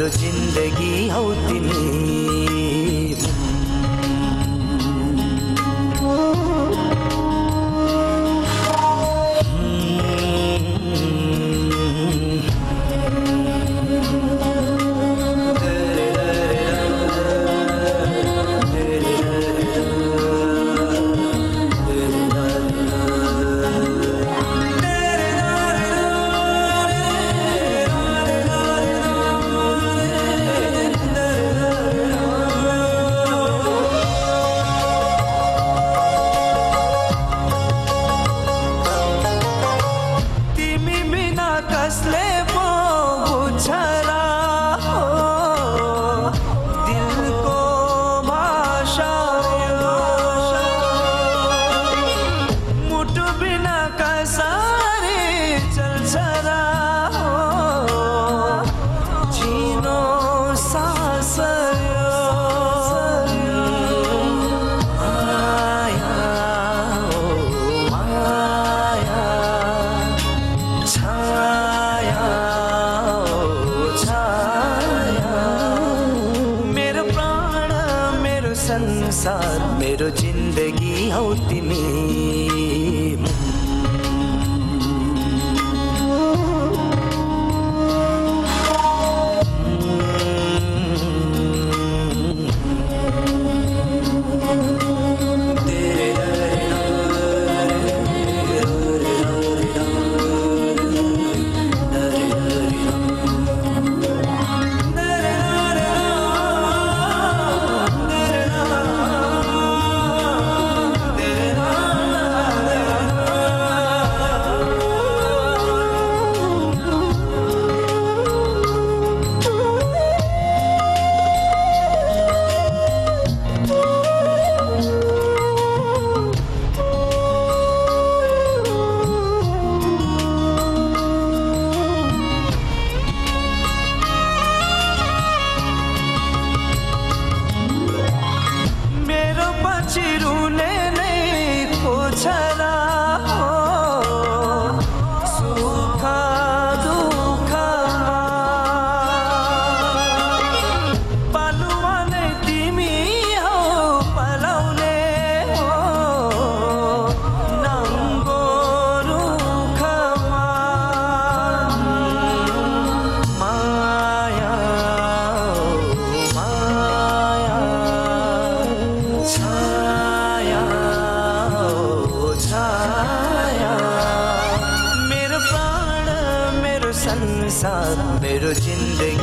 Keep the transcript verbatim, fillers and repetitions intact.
मेरो जिन्दगी हौ तिमी। कसले पो बुझ्छ र हो दिलको भाषा यो, मुटु बिना कसरी चल्छ र हो झिनो सास यो। माया हो माया छाया संसार मेरो जिन्दगी हौ तिमी। चिरुने नै खोज्छ र हो सुख दुःखमा पालुवा नै तिमी हौ पलाउने हो नङ्गो रुखमा। माया माया छाया मेरो प्राण मेरो संसार मेरो जिन्दगी